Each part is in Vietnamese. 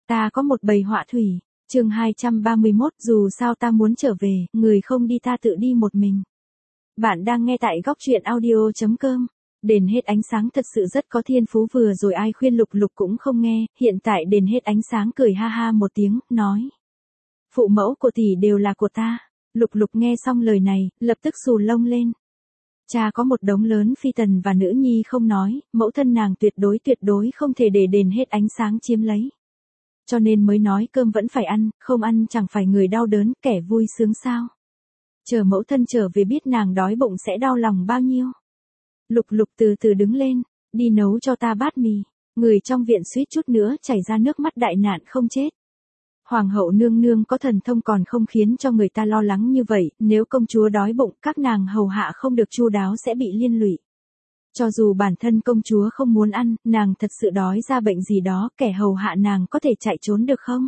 Ta có một bầy họa thủy. Chương 231, dù sao ta muốn trở về, người không đi ta tự đi một mình. Bạn đang nghe tại góc truyện audio.com. Đền hết ánh sáng thật sự rất có thiên phú, vừa rồi ai khuyên Lục Lục cũng không nghe, hiện tại đền hết ánh sáng cười ha ha một tiếng, nói. Phụ mẫu của tỷ đều là của ta. Lục Lục nghe xong lời này, lập tức xù lông lên. Cha có một đống lớn phi tần và nữ nhi không nói, mẫu thân nàng tuyệt đối không thể để đền hết ánh sáng chiếm lấy. Cho nên mới nói cơm vẫn phải ăn, không ăn chẳng phải người đau đớn, kẻ vui sướng sao. Chờ mẫu thân trở về biết nàng đói bụng sẽ đau lòng bao nhiêu. Lục Lục từ từ đứng lên, đi nấu cho ta bát mì. Người trong viện suýt chút nữa chảy ra nước mắt, đại nạn không chết. Hoàng hậu nương nương có thần thông còn không khiến cho người ta lo lắng như vậy, nếu công chúa đói bụng, các nàng hầu hạ không được chu đáo sẽ bị liên lụy. Cho dù bản thân công chúa không muốn ăn, nàng thật sự đói ra bệnh gì đó, kẻ hầu hạ nàng có thể chạy trốn được không?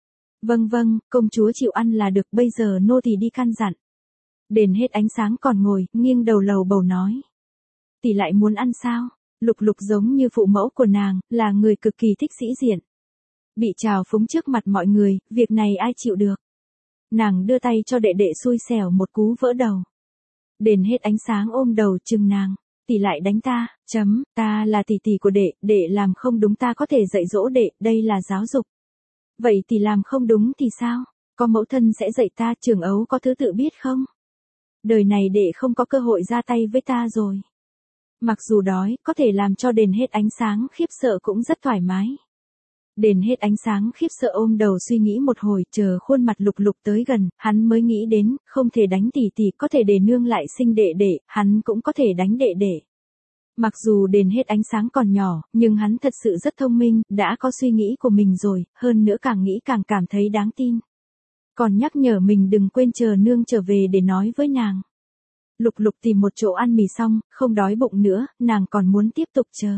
Vâng, công chúa chịu ăn là được, bây giờ nô tỳ đi căn dặn. Đền hết ánh sáng còn ngồi, nghiêng đầu lầu bầu nói. Tỷ lại muốn ăn sao? Lục Lục giống như phụ mẫu của nàng, là người cực kỳ thích sĩ diện. Bị trào phúng trước mặt mọi người, việc này ai chịu được. Nàng đưa tay cho đệ đệ xui xẻo một cú vỡ đầu. Đền hết ánh sáng ôm đầu chừng nàng. Tỷ lại đánh ta, ta là tỷ tỷ của đệ làm không đúng ta có thể dạy dỗ đệ, đây là giáo dục. Vậy tỷ làm không đúng thì sao? Có mẫu thân sẽ dạy ta, Trường Ấu có thứ tự biết không? Đời này đệ không có cơ hội ra tay với ta rồi. Mặc dù đói, có thể làm cho đền hết ánh sáng khiếp sợ cũng rất thoải mái. Đền hết ánh sáng khiếp sợ ôm đầu suy nghĩ một hồi, chờ khuôn mặt Lục Lục tới gần, hắn mới nghĩ đến, không thể đánh tỷ tỷ, có thể để nương lại sinh đệ đệ, hắn cũng có thể đánh đệ đệ. Mặc dù đền hết ánh sáng còn nhỏ, nhưng hắn thật sự rất thông minh, đã có suy nghĩ của mình rồi, hơn nữa càng nghĩ càng cảm thấy đáng tin. Còn nhắc nhở mình đừng quên chờ nương trở về để nói với nàng. Lục Lục tìm một chỗ ăn mì xong, không đói bụng nữa, nàng còn muốn tiếp tục chờ.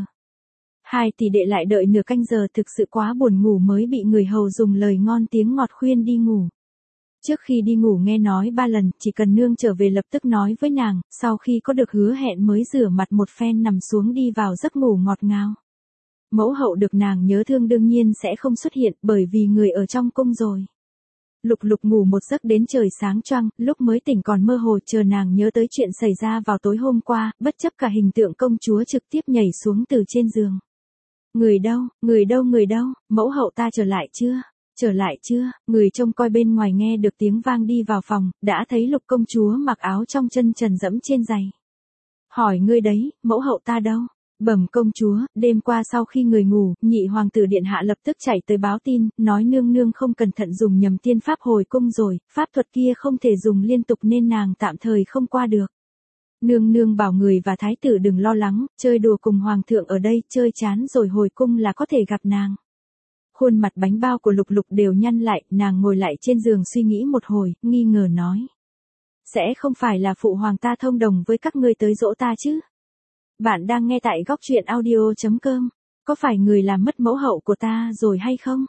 Hai tỷ đệ lại đợi nửa canh giờ, thực sự quá buồn ngủ mới bị người hầu dùng lời ngon tiếng ngọt khuyên đi ngủ. Trước khi đi ngủ nghe nói 3 lần, chỉ cần nương trở về lập tức nói với nàng, sau khi có được hứa hẹn mới rửa mặt một phen nằm xuống đi vào giấc ngủ ngọt ngào. Mẫu hậu được nàng nhớ thương đương nhiên sẽ không xuất hiện bởi vì người ở trong cung rồi. Lục Lục ngủ một giấc đến trời sáng choang, lúc mới tỉnh còn mơ hồ, chờ nàng nhớ tới chuyện xảy ra vào tối hôm qua, bất chấp cả hình tượng công chúa trực tiếp nhảy xuống từ trên giường. Người đâu, mẫu hậu ta trở lại chưa, người trông coi bên ngoài nghe được tiếng vang đi vào phòng, đã thấy Lục công chúa mặc áo trong chân trần dẫm trên giày. Hỏi ngươi đấy, mẫu hậu ta đâu? Bẩm công chúa, đêm qua sau khi người ngủ, nhị hoàng tử điện hạ lập tức chạy tới báo tin, nói nương nương không cẩn thận dùng nhầm tiên pháp hồi cung rồi, pháp thuật kia không thể dùng liên tục nên nàng tạm thời không qua được. Nương bảo người và thái tử đừng lo lắng, chơi đùa cùng hoàng thượng ở đây, chơi chán rồi hồi cung là có thể gặp nàng. Khuôn mặt bánh bao của Lục Lục đều nhăn lại, nàng ngồi lại trên giường suy nghĩ một hồi, nghi ngờ nói. Sẽ không phải là phụ hoàng ta thông đồng với các ngươi tới dỗ ta chứ? Bạn đang nghe tại góc truyện audio.com, có phải người làm mất mẫu hậu của ta rồi hay không?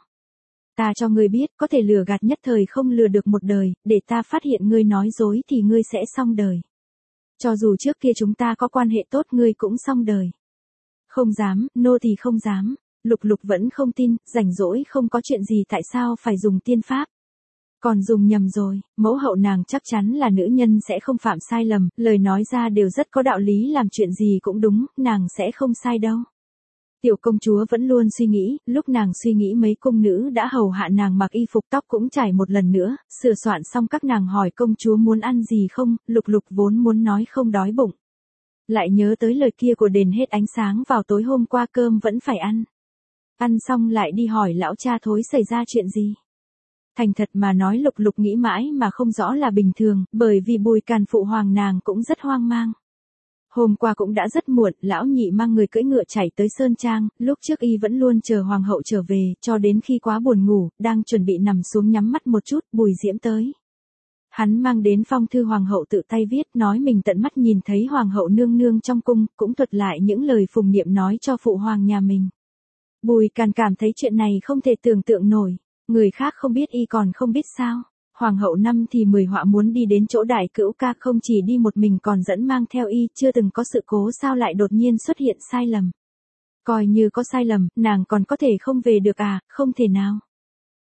Ta cho ngươi biết, có thể lừa gạt nhất thời không lừa được một đời, để ta phát hiện ngươi nói dối thì ngươi sẽ xong đời. Cho dù trước kia chúng ta có quan hệ tốt ngươi cũng xong đời. Không dám, nô tỳ không dám. Lục Lục vẫn không tin, rảnh rỗi không có chuyện gì tại sao phải dùng tiên pháp. Còn dùng nhầm rồi, mẫu hậu nàng chắc chắn là nữ nhân sẽ không phạm sai lầm, lời nói ra đều rất có đạo lý, làm chuyện gì cũng đúng, nàng sẽ không sai đâu. Tiểu công chúa vẫn luôn suy nghĩ, lúc nàng suy nghĩ mấy cung nữ đã hầu hạ nàng mặc y phục, tóc cũng trải một lần nữa, sửa soạn xong các nàng hỏi công chúa muốn ăn gì không, Lục Lục vốn muốn nói không đói bụng. Lại nhớ tới lời kia của đền hết ánh sáng vào tối hôm qua cơm vẫn phải ăn. Ăn xong lại đi hỏi lão cha thối xảy ra chuyện gì. Thành thật mà nói Lục Lục nghĩ mãi mà không rõ là bình thường, bởi vì Bùi Càn phụ hoàng nàng cũng rất hoang mang. Hôm qua cũng đã rất muộn, lão nhị mang người cưỡi ngựa chạy tới Sơn Trang, lúc trước y vẫn luôn chờ hoàng hậu trở về, cho đến khi quá buồn ngủ, đang chuẩn bị nằm xuống nhắm mắt một chút, Bùi Diễm tới. Hắn mang đến phong thư hoàng hậu tự tay viết, nói mình tận mắt nhìn thấy hoàng hậu nương nương trong cung, cũng thuật lại những lời phùng niệm nói cho phụ hoàng nhà mình. Bùi Càn cảm thấy chuyện này không thể tưởng tượng nổi, người khác không biết y còn không biết sao. Hoàng hậu năm thì 10 họa muốn đi đến chỗ đại cữu ca, không chỉ đi một mình còn dẫn mang theo y, chưa từng có sự cố sao lại đột nhiên xuất hiện sai lầm. Coi như có sai lầm, nàng còn có thể không về được à, không thể nào.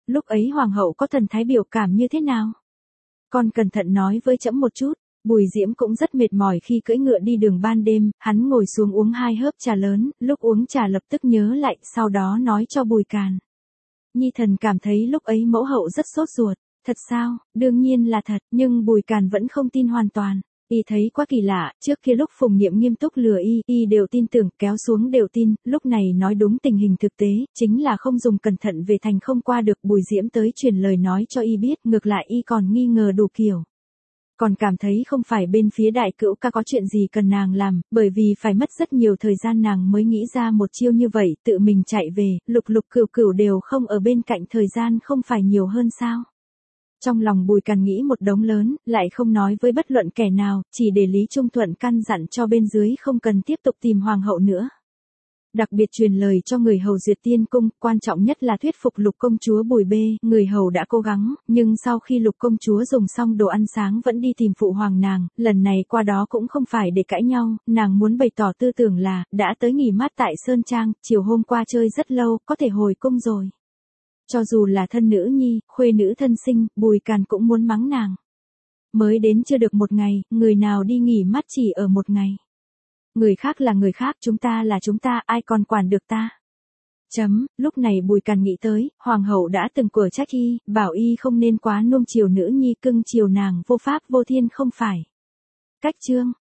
Lúc ấy hoàng hậu có thần thái biểu cảm như thế nào? Con cẩn thận nói với trẫm một chút. Bùi Diễm cũng rất mệt mỏi khi cưỡi ngựa đi đường ban đêm, hắn ngồi xuống uống 2 hớp trà lớn, lúc uống trà lập tức nhớ lại, sau đó nói cho Bùi Càn. Nhi thần cảm thấy lúc ấy mẫu hậu rất sốt ruột. Thật sao? Đương nhiên là thật, nhưng Bùi Càn vẫn không tin hoàn toàn. Y thấy quá kỳ lạ, trước kia lúc Phùng Niệm nghiêm túc lừa y đều tin tưởng, kéo xuống đều tin, lúc này nói đúng tình hình thực tế, chính là không dùng cẩn thận về thành không qua được. Bùi Diễm tới truyền lời nói cho y biết, ngược lại y còn nghi ngờ đủ kiểu. Còn cảm thấy không phải bên phía đại cữu ca có chuyện gì cần nàng làm, bởi vì phải mất rất nhiều thời gian nàng mới nghĩ ra một chiêu như vậy, tự mình chạy về, Lục Lục Cửu Cửu đều không ở bên cạnh, thời gian không phải nhiều hơn sao? Trong lòng Bùi Càn nghĩ một đống lớn, lại không nói với bất luận kẻ nào, chỉ để Lý Trung Thuận căn dặn cho bên dưới không cần tiếp tục tìm hoàng hậu nữa. Đặc biệt truyền lời cho người hầu Duyệt Tiên Cung, quan trọng nhất là thuyết phục Lục công chúa Bùi Bê, người hầu đã cố gắng, nhưng sau khi Lục công chúa dùng xong đồ ăn sáng vẫn đi tìm phụ hoàng nàng, lần này qua đó cũng không phải để cãi nhau, nàng muốn bày tỏ tư tưởng là, đã tới nghỉ mát tại Sơn Trang, chiều hôm qua chơi rất lâu, có thể hồi cung rồi. Cho dù là thân nữ nhi, khuê nữ thân sinh, Bùi Càn cũng muốn mắng nàng. Mới đến chưa được một ngày, người nào đi nghỉ mát chỉ ở một ngày. Người khác là người khác, chúng ta là chúng ta, ai còn quản được ta. Lúc này Bùi Càn nghĩ tới, hoàng hậu đã từng của trách y, bảo y không nên quá nuông chiều nữ nhi, cưng chiều nàng vô pháp vô thiên không phải. Cách chương